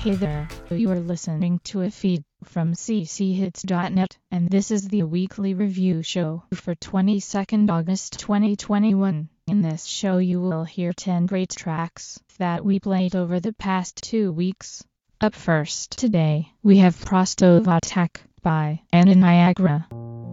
Hey there, you are listening to a feed from cchits.net, and this is the weekly review show for 22nd August 2021. In this show you will hear 10 great tracks that we played over the past 2 weeks. Up first today, we have Prostovatek by Anna Niagara.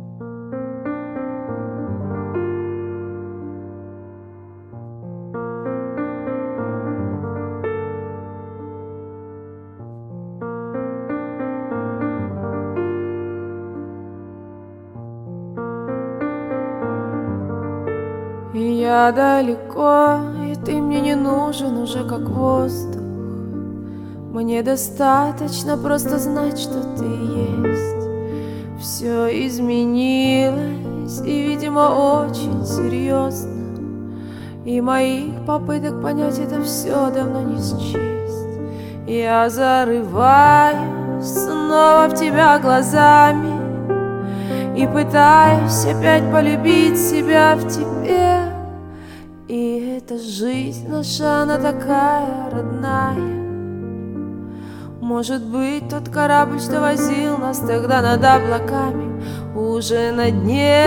И я далеко, и ты мне не нужен уже как воздух. Мне достаточно просто знать, что ты есть. Все изменилось, и, видимо, очень серьезно. И моих попыток понять это все давно не счесть. Я зарываюсь снова в тебя глазами и пытаюсь опять полюбить себя в тебе. И эта жизнь наша, она такая родная. Может быть, тот корабль, что возил нас тогда над облаками, уже на дне.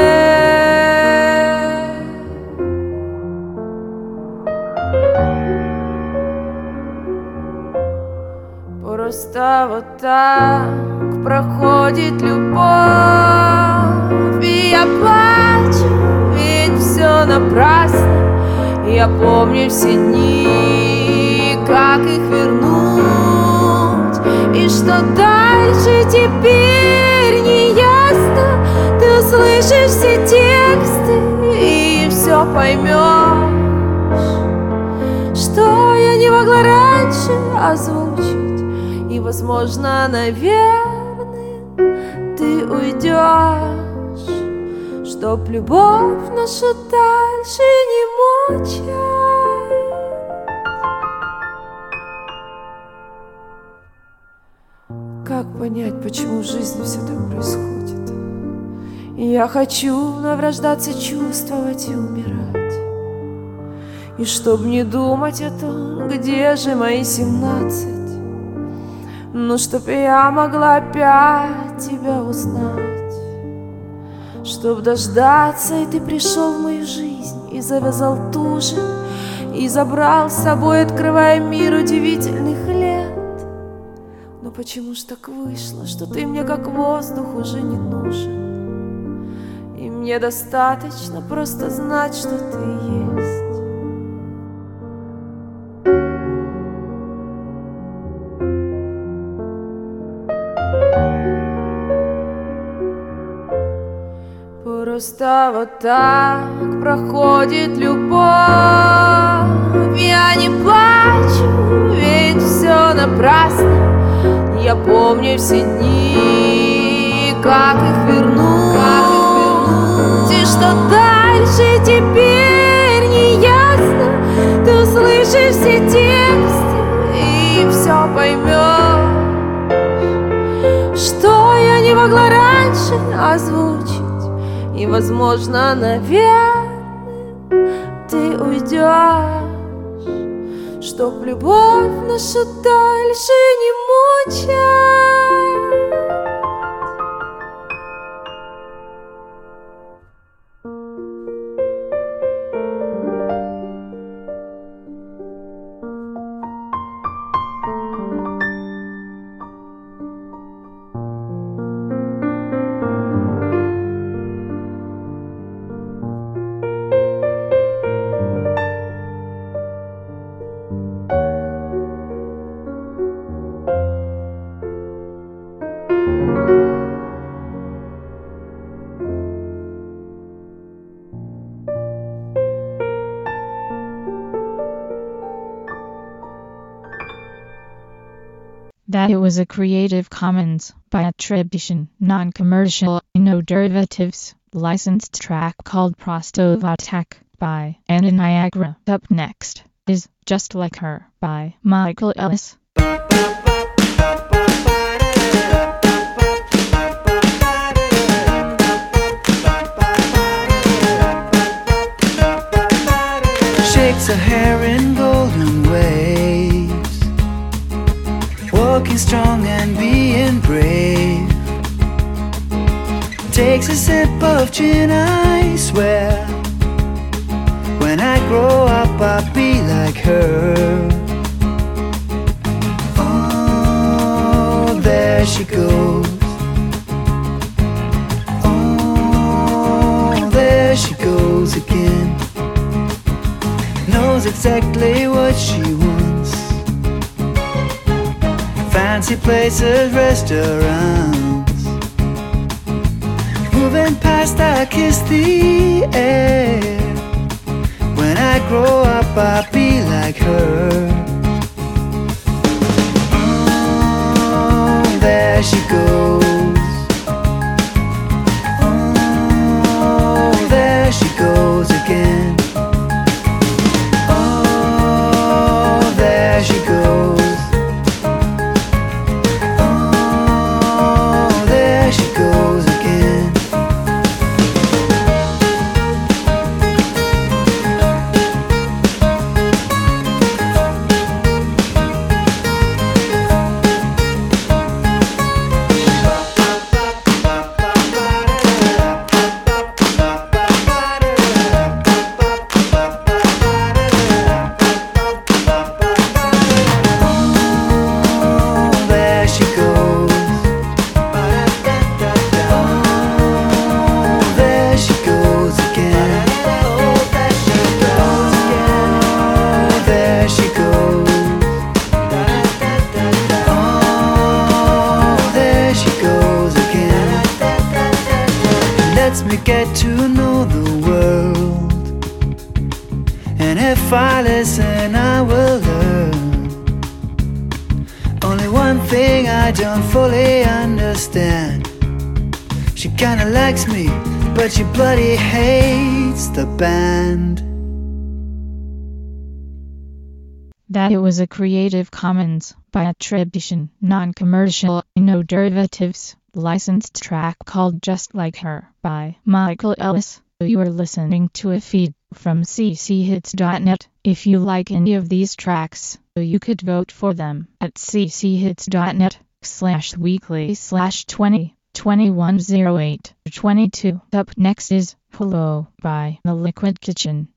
Просто вот так проходит любовь, и я плачу, ведь все напрасно. Я помню все дни, как их вернуть, и что дальше теперь не ясно. Ты услышишь все тексты и все поймешь, что я не могла раньше озвучить. И, возможно, наверное, ты уйдешь, чтоб любовь нашу дальше не мучать. Как понять, почему в жизни все так происходит? Я хочу вновь рождаться, чувствовать и умирать. И чтоб не думать о том, где же мои 17, ну чтоб я могла опять тебя узнать. Чтоб дождаться, и ты пришел в мою жизнь и завязал туже, и забрал с собой, открывая мир удивительных лет. Но почему ж так вышло, что ты мне как воздух уже не нужен? И мне достаточно просто знать, что ты есть. Просто вот так проходит любовь. Я не плачу, ведь все напрасно. Я помню все дни, как их вернуть, и что дальше теперь не ясно. Ты услышишь все тексты и все поймешь, что я не могла раньше озвучить. И, возможно, наверное, ты уйдешь, чтоб любовь нашу дальше не мучать. That it was a Creative Commons by attribution, non-commercial, no derivatives, licensed track called Prostovatek by Anna Niagara. Up next is Just Like Her by Michael Ellis. Shakes her hair in golden waves, being strong and being brave. Takes a sip of gin, I swear. When I grow up, I'll be like her. Oh, there she goes. Oh, there she goes again. Knows exactly what she wants. Fancy places, restaurants. Moving past, I kiss the air. When I grow up, I'll be like her. Oh, there she goes. Oh, there she goes again. Oh, there she goes. Oh, there she goes again. Get to know the world, and if I listen, I will learn. Only one thing I don't fully understand. She kinda likes me, but she bloody hates the band. That it was a Creative Commons by attribution, non-commercial, no derivatives, licensed track called Just Like Her by Michael Ellis. You are listening to a feed from cchits.net. If you like any of these tracks, you could vote for them at cchits.net/weekly/20210822. Up next is Hello by The Liquid Kitchen.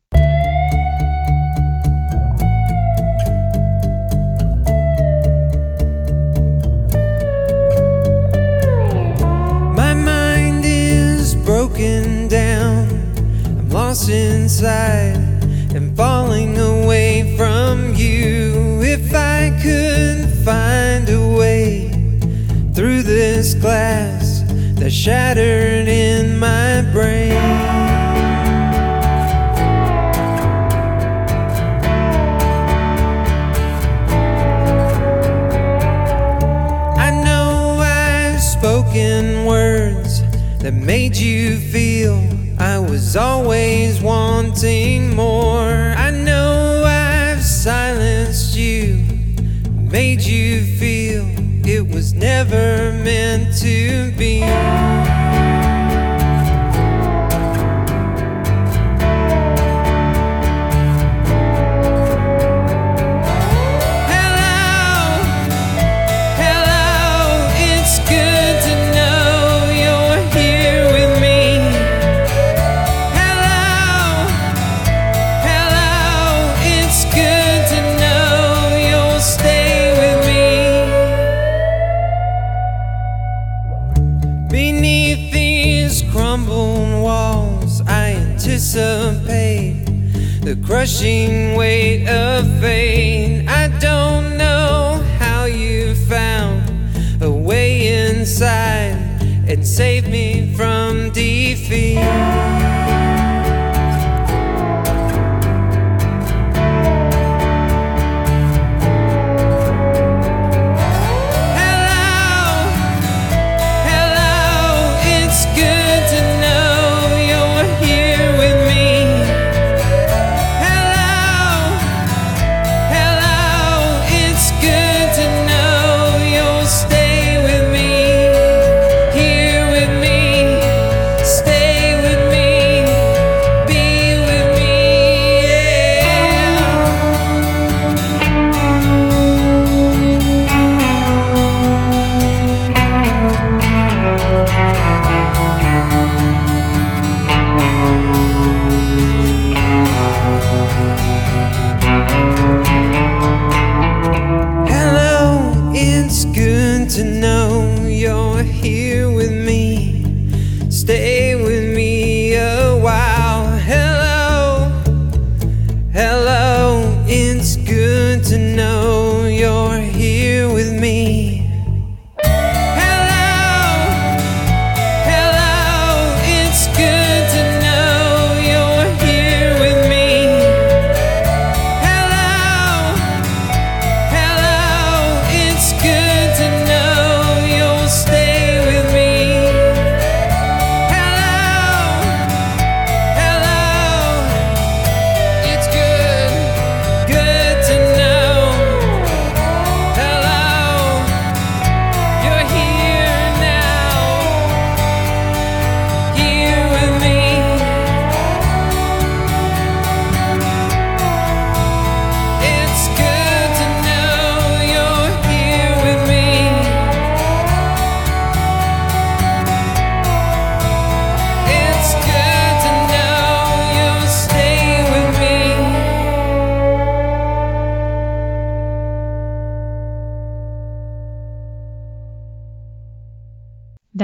Broken down, I'm lost inside and falling away from you. If I could find a way through this glass that's shattered in my brain. I know I've spoken words that made you feel I was always wanting more. I know I've silenced you, made you feel it was never meant to be. The crushing weight of fate. I don't know how you found a way inside and saved me from defeat. Stay with me.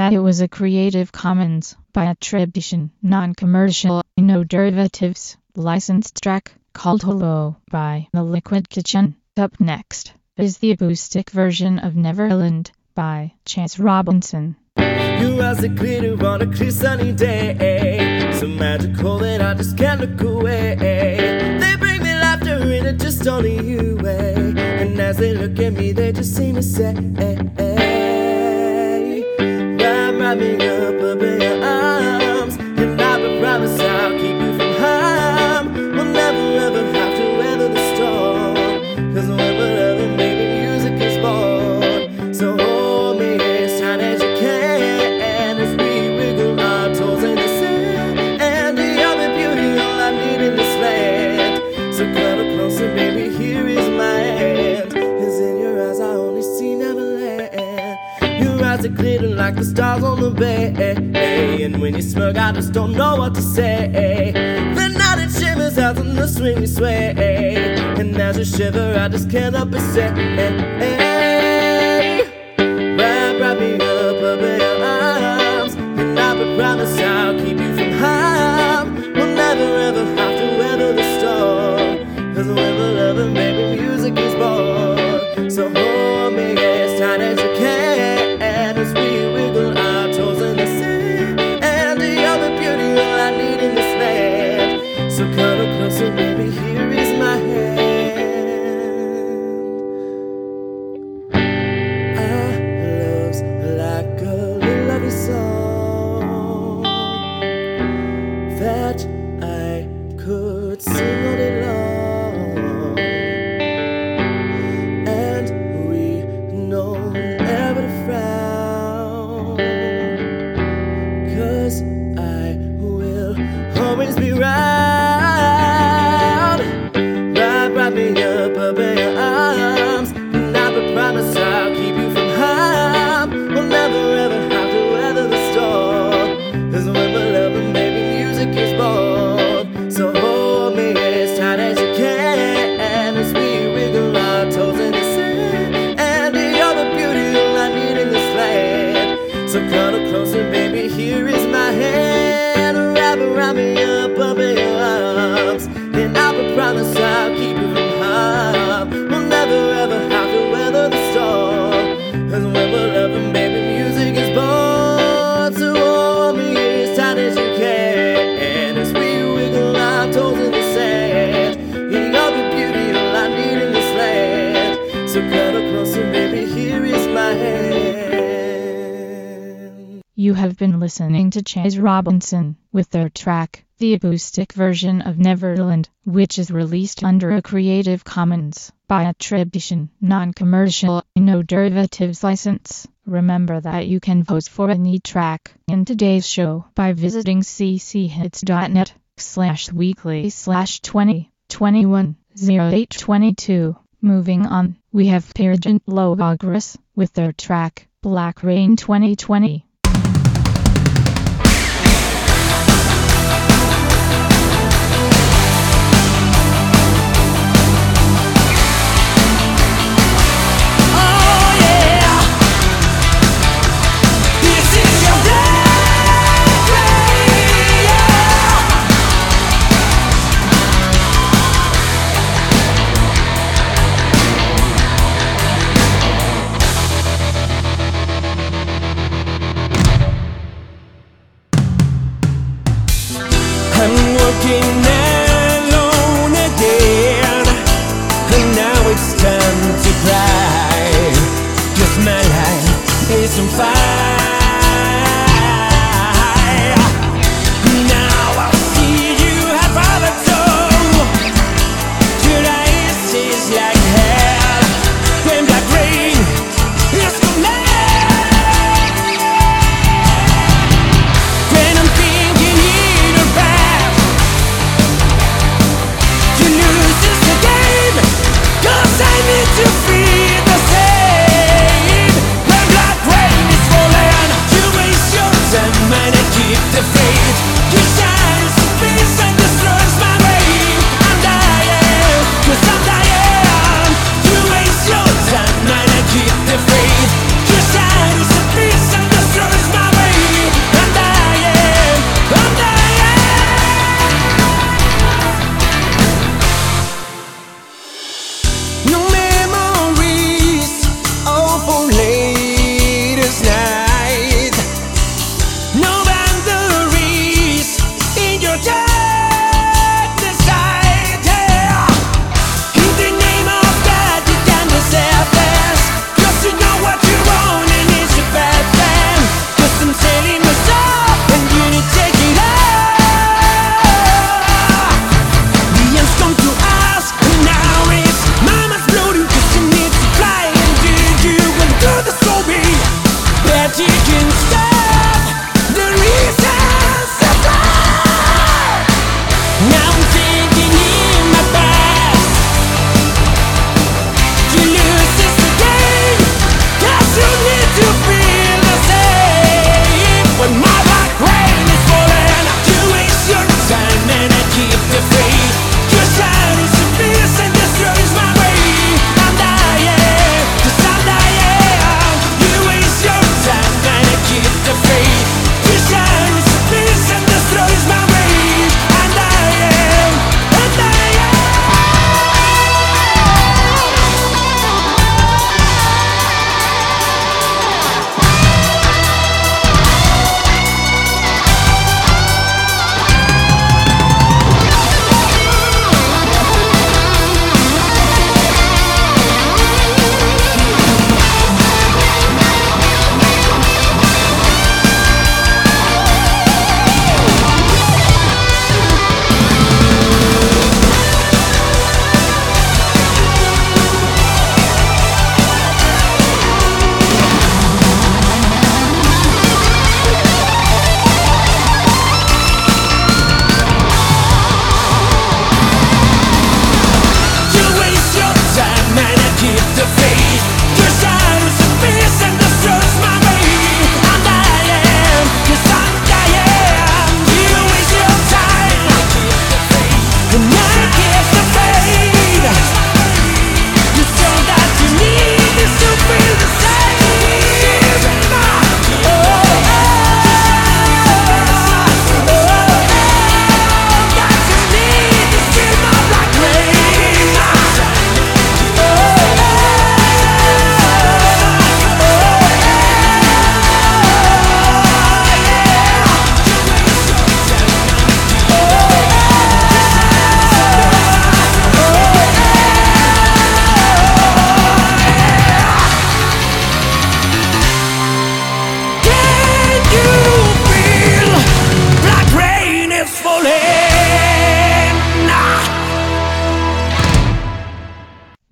that it was a Creative Commons by attribution, non-commercial, no derivatives, licensed track called Hello by The Liquid Kitchen. Up next is the acoustic version of Neverland by Chase Robinson. Your eyes are glitter on a clear sunny day, so magical that I just can't look away. They bring me laughter and it just only you way. And as they look at me, they just seem to say, wrap me up in your arms, and I will promise I'll keep you from harm. We'll never ever have to weather the storm, 'cause whenever maybe music is born. So hold me as tight as you can as we wiggle our toes in the sand. And you're the beauty all I need in this land. So cuddle closer, baby, here is my hand. 'Cause in your eyes I only see Neverland. Your eyes are glitter like the stars on the bay, and when you smirk I just don't know what to say. The night it shimmers out in the swing we sway, and as you shiver I just can't help but say, wrap me up in your arms, and I will promise I'll keep you from harm. We'll never ever have to weather the storm, 'cause whenever maybe music is born. So hold me as tight as you can as we wiggle our toes in the sand. And you're the beauty all I need in this land. So cuddle closer, baby, here is my hand. Our love's like a little lovely song that I could sing all day long. And we know never to frown, 'cause I will always be round. Wrap me up in your arms, and I will promise I'll keep you from harm. We'll never ever have to weather the storm, 'cause when we're loving, baby, music is born. So hold me as tight as you can as we wiggle our toes in the sand. And you're the beauty all I need in this land. So cuddle closer, baby, here is my hand. Wrap me up in your arms, and I will promise I'll keep you from harm. We'll never ever have to weather the storm, 'cause when we're loving, baby, music is born. So hold me as tight as you can as we wiggle our toes in the sand. You're the beauty all I need in this land. So cuddle closer, baby, here is my hand. You have been listening to Chase Robinson with their track, the acoustic version of Neverland, which is released under a Creative Commons by attribution, non-commercial, no derivatives license. Remember that you can vote for any track in today's show by visiting cchits.net/weekly/2021-0822. Moving on, we have Pyrgent Logogris with their track, Black Rain 2020.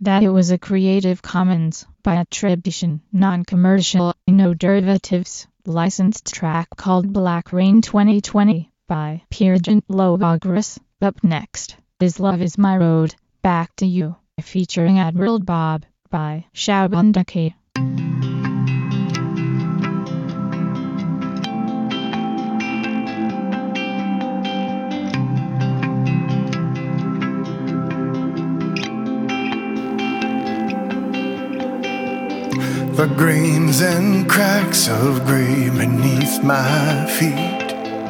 that it was a Creative Commons by attribution, non-commercial, no derivatives, licensed track called Black Rain 2020 by Piergent Lobogris. Up next is Love Is My Road, Back to You, featuring Admiral Bob by Shabandaki. The grains and cracks of gray beneath my feet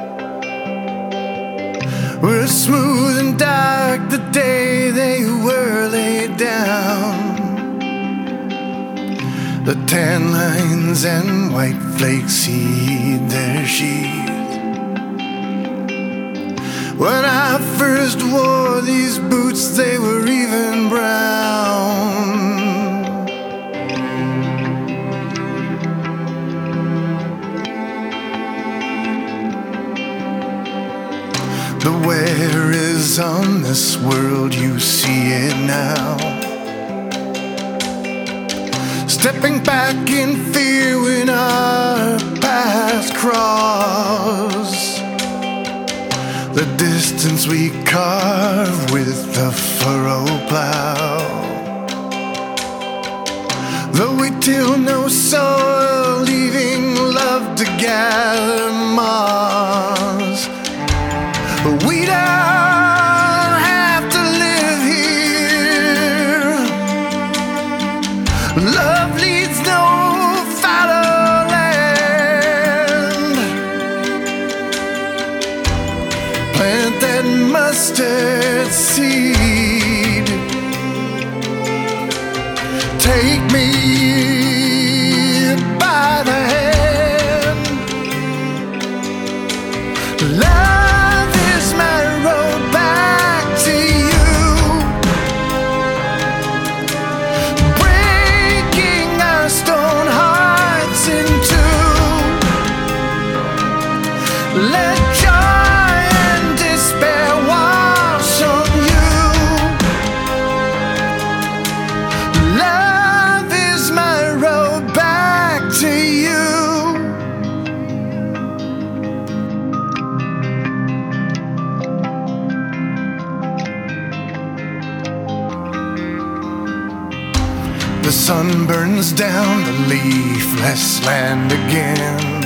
were smooth and dark the day they were laid down. The tan lines and white flakes heed their sheath. When I first wore these boots, they were even brown. The wear is on this world, you see it now. Stepping back in fear when our paths cross. The distance we carve with the furrow plow. Though we till no soil, leaving love to gather moss. We don't have to live here. Love leads no fallow land. Plant that mustard seed. Take me by the hand. Love is my road back to you, breaking our stone hearts in two. Let joy and despair wash on you. Love is my road back to you. The sun burns down the leafless land again.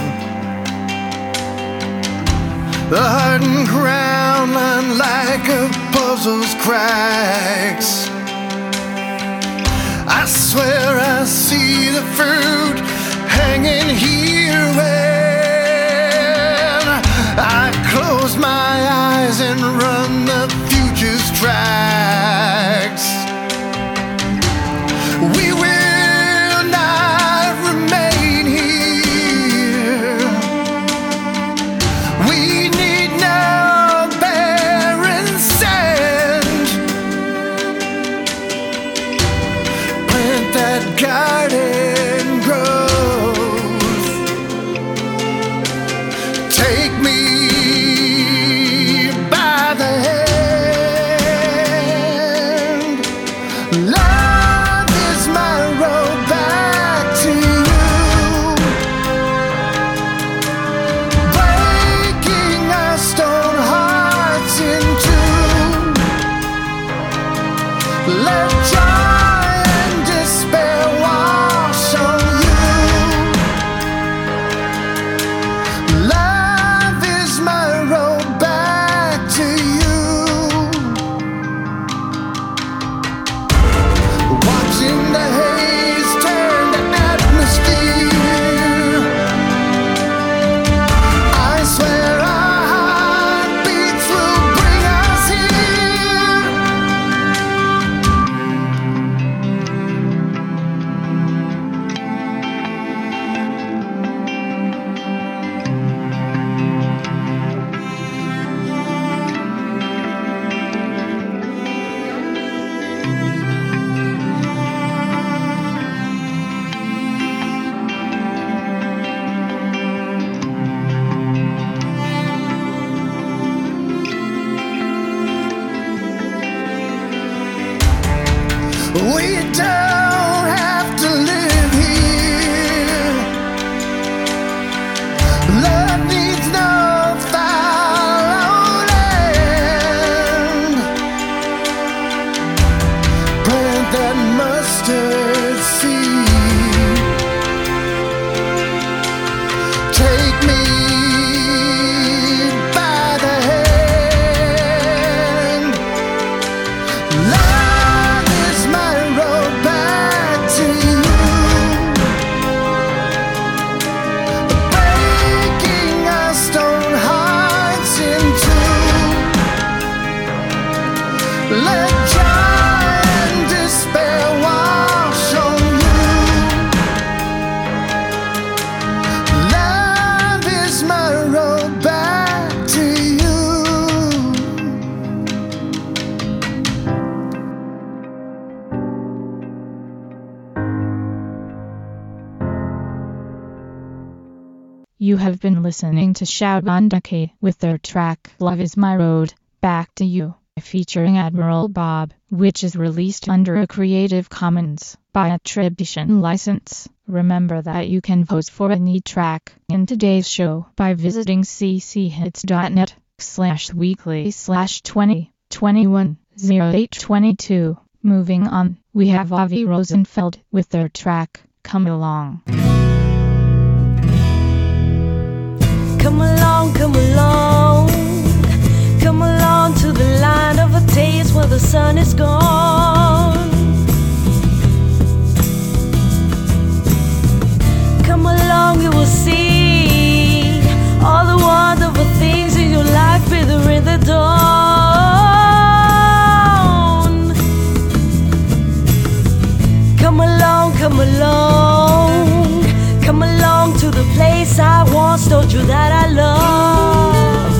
The hardened ground line like a puzzle's cracks. I swear I see the fruit hanging here when I close my eyes and run the future's tracks. We will not remain here. We need no barren sand. Plant that garden growth. Take me by the hand. Love is my road back to you, breaking our stone hearts in two. Let joy and despair wash on you. Love is my road back to you. Watching the haze turn to atmosphere, I swear our heartbeats will bring us here. We don't have to live here. Love needs no fallow land. Plant that mustard seed. Take me by the hand. Love is my road back to you. Breaking our stone hearts in two. Let joy and despair wash on you. Love is my road back to you. You have been listening to Shabandake with their track Love Is My Road, Back to You, featuring Admiral Bob, which is released under a Creative Commons by attribution license. Remember that you can vote for any track in today's show by visiting cchits.net/weekly/2021-0822. Moving on, we have Avi Rosenfeld with their track Come Along. Come along, come along. Come along to the land of a days where the sun is gone. Come along, you will see all the wonderful things in your life further in the dawn. Come along, come along. Come along to the place I once told you that I love.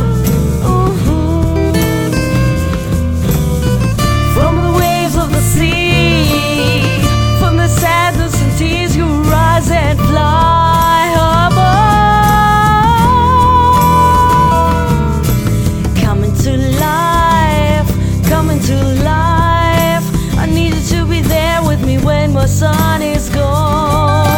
From the waves of the sea, from the sadness and tears, you rise and fly above. Come into life, come into life. I need you to be there with me when my sun is gone.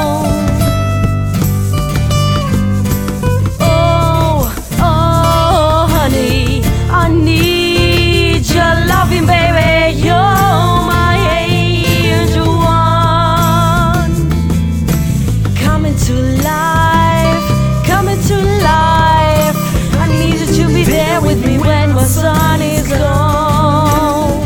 I need your loving, baby. You're my angel one. Come into life, come into life. I need you to be there with me when my sun is gone.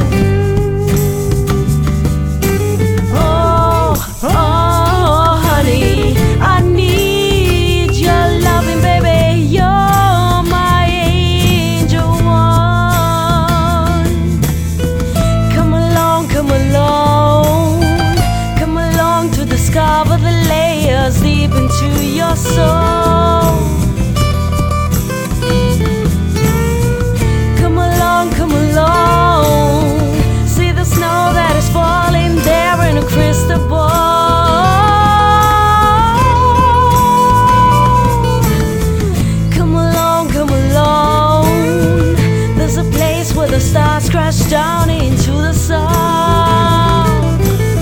Oh, oh, honey, I need your loving, baby. You're my angel one. Come along, come along. Come along to discover the layers deep into your soul. Come along, come along. See the snow that is falling there in a crystal ball. Come along, come along. There's a place where the stars crash down into the sun.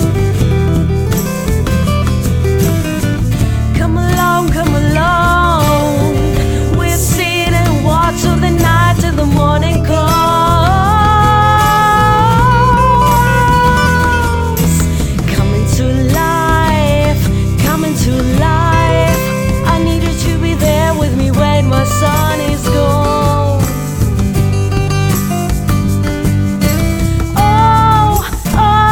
Come along, come along. We'll sit and watch through the night till the morning comes. Come into life, come into life. I need you to be there with me when my sun is gone. Oh, oh,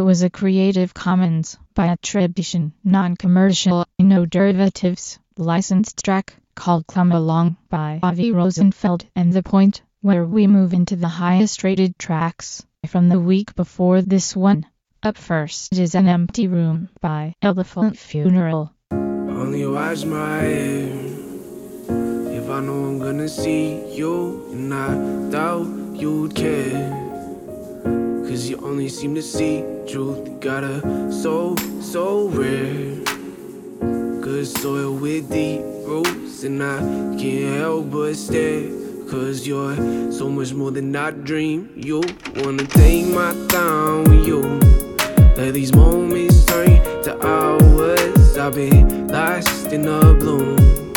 was a Creative Commons by attribution, non-commercial, no derivatives, licensed track called Come Along by Avi Rosenfeld. And the point where we move into the highest rated tracks from the week before this one. Up first is An Empty Room by Elephant Funeral. Only watch my head if I know I'm gonna see you, and I doubt you'd care, 'cause you only seem to see truth. You got a soul so rare, good soil with deep roots, and I can't help but stare, 'cause you're so much more than I dream. You wanna take my time with you, let these moments turn to hours. I've been lost in the bloom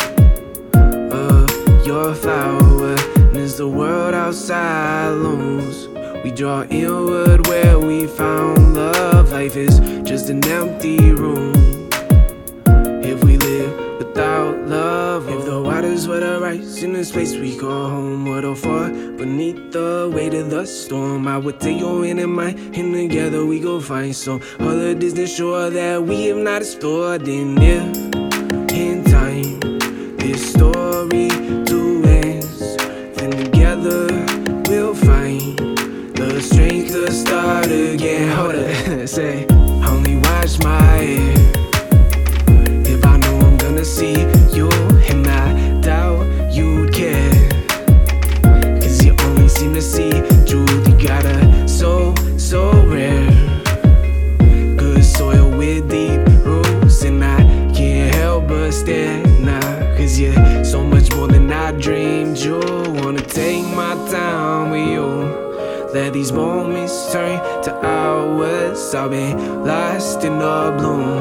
of your flower, and as the world outside looms, we draw inward where we found love. Life is just an empty room if we live without love. If the waters were to rise in this place we call home, would all fall beneath the weight of the storm, I would take your hand in mine, and together we go find some other distant shore that we have not explored. And if in time this story too ends, then together we'll find the strength to start again. Hold up, say, only watch my head if I know I'm gonna see you, and I doubt you'd care, 'cause you only seem to see truth. You got a soul so rare, good soil with deep roots, and I can't help but stare now, 'cause you're so much more than I dreamed. You wanna take my time with you, let these moments turn to hours. I've been lost in the bloom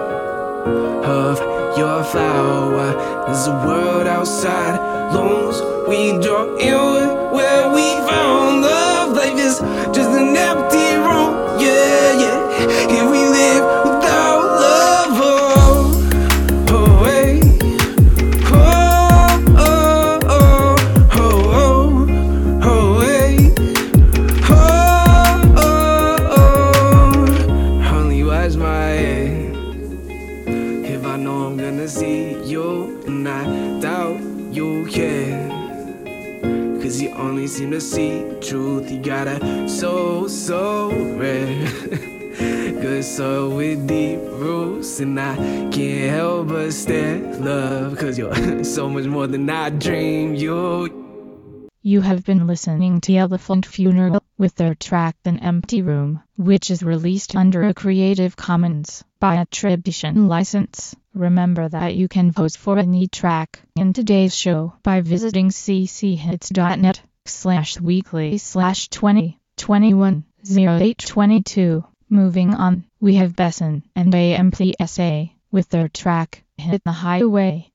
of your flower, as the world outside looms, we draw inward where we found love. Life is just an empty room, yeah, yeah. If we live without love, oh, oh, hey. Oh, oh, oh, oh, oh, oh, hey. Oh, oh, oh. Only watch my head if I know I'm gonna see you, and I doubt you care, 'cause you only seem to see truth. You got a soul so rare, good soul with deep roots, and I can't help but stare, love, 'cause you're so much more than I dreamed. You have been listening to Elephant Funeral with their track An Empty Room, which is released under a Creative Commons by attribution license. Remember that you can vote for any track in today's show by visiting cchits.net/weekly/2021-0822. Moving on, we have Besson and AMPSA with their track Hit the Highway.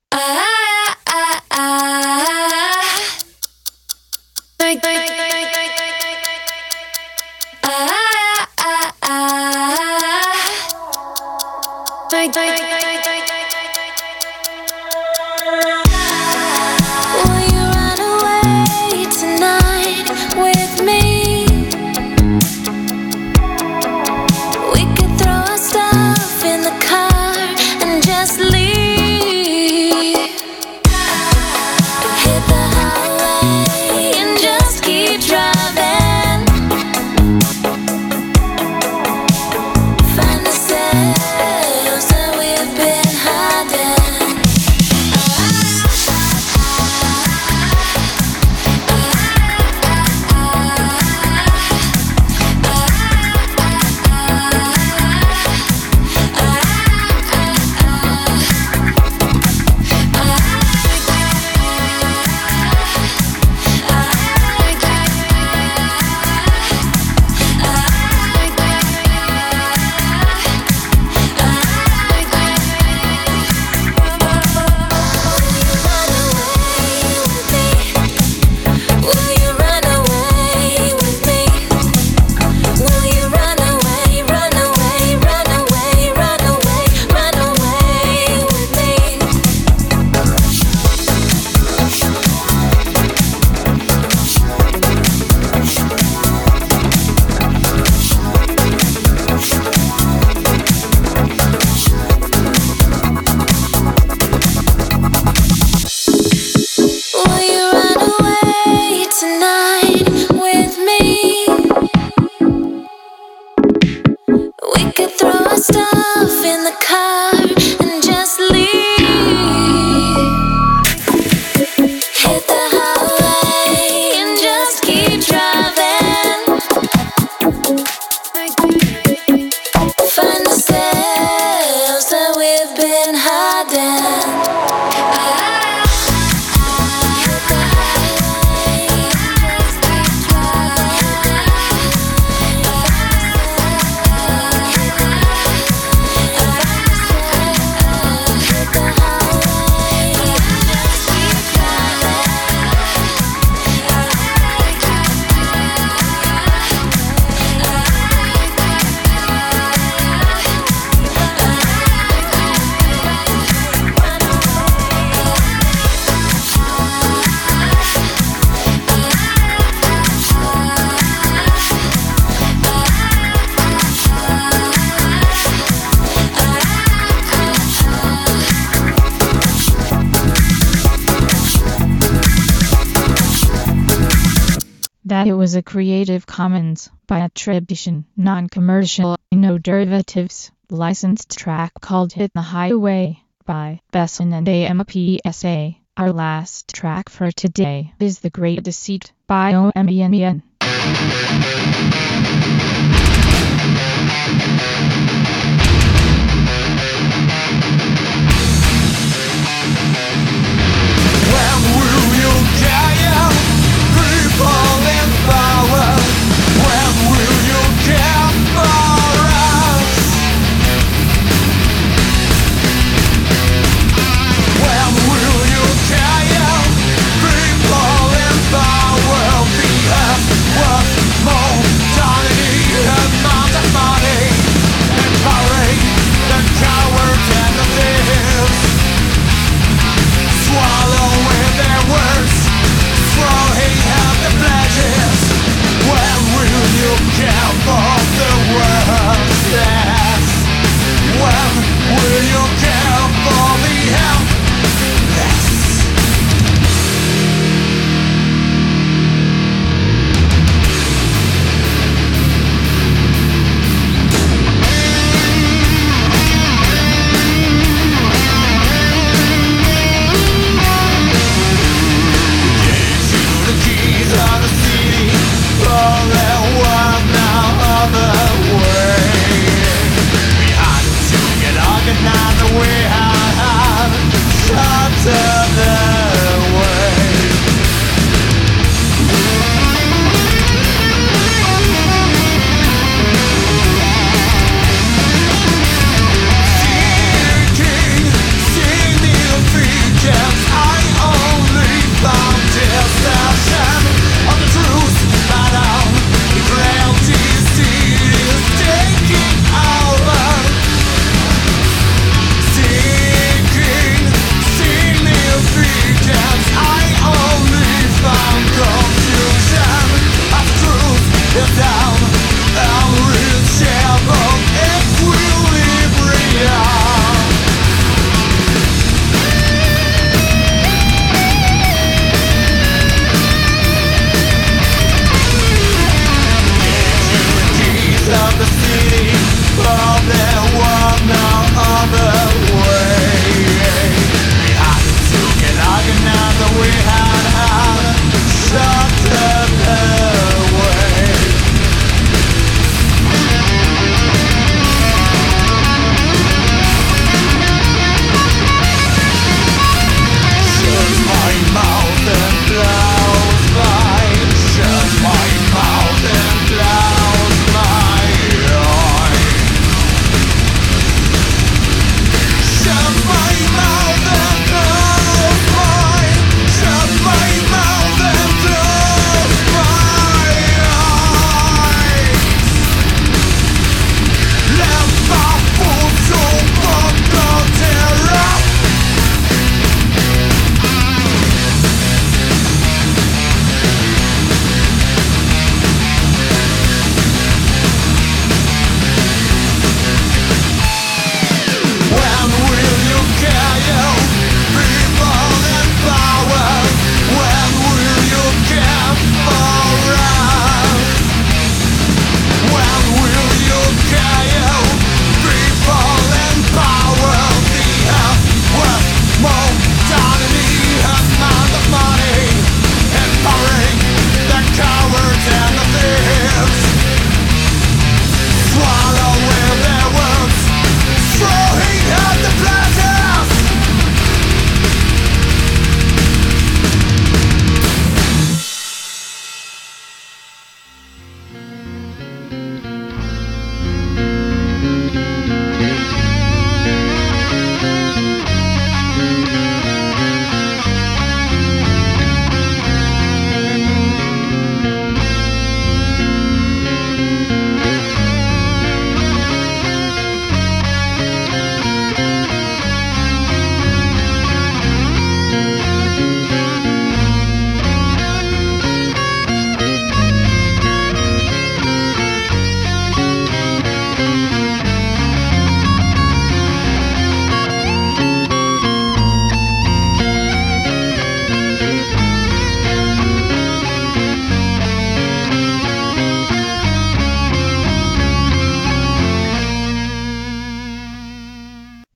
Will you run away tonight with me? We could throw our stuff in the car and just leave. Hit the highway and just keep driving. Find ourselves that we've been throw our stuff in the car and just leave. Hit the highway and just keep driving. Find ourselves where we've been hiding. That it was a Creative Commons by attribution, non-commercial, no derivatives, licensed track called Hit the Highway by Besson and AMPSA. Our last track for today is The Great Deceit by OMEN. Now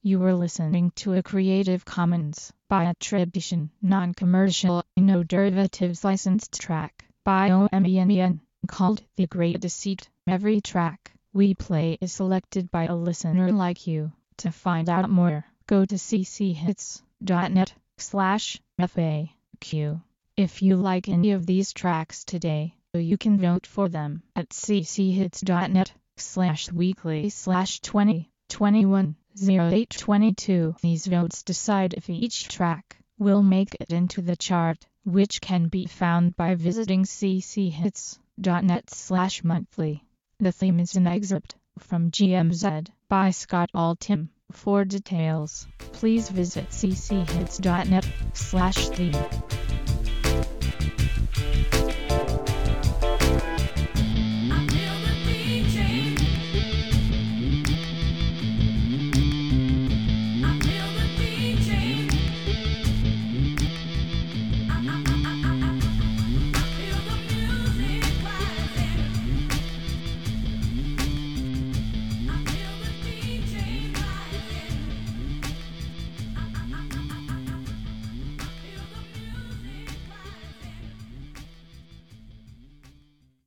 You were listening to a Creative Commons by attribution, non-commercial, no derivatives licensed track by OMENEN called The Great Deceit. Every track we play is selected by a listener like you. To find out more, go to cchits.net/FAQ. If you like any of these tracks today, you can vote for them at cchits.net/weekly/2021-0822. These votes decide if each track will make it into the chart, which can be found by visiting cchits.net/monthly. The theme is an excerpt from GMZ by Scott Altham. For details, please visit cchits.net/theme.